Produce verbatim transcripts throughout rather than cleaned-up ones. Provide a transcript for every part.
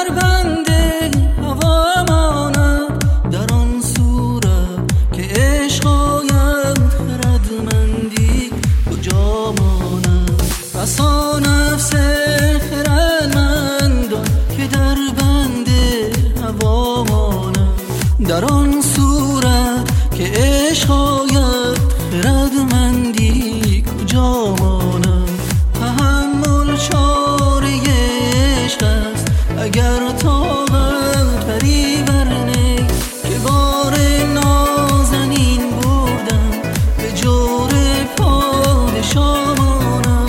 در بند هوا ماند، در آن صورت که عشق آید خردمندی کجا ماند. بسا نفس خردمندان که در بند هوا ماند، در آن صورت که عشق آید خردمندی کجا ماند. تحمل چاره عشق است اگر طاقت بری برنه، که بار نازنین بردم به جور پادشاه ماند.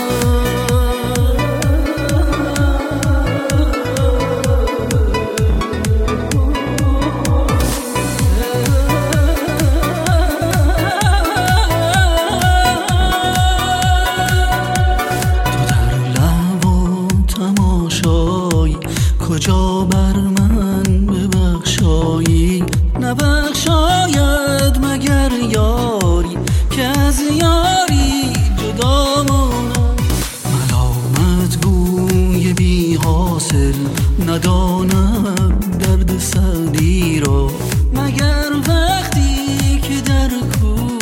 کجا بر من ببخشایی، نبخشاید مگر یاری که از یاری جدا ماند. ملامت گوی بی حاصل نداند درد سعدی را، مگر وقتی که در کوی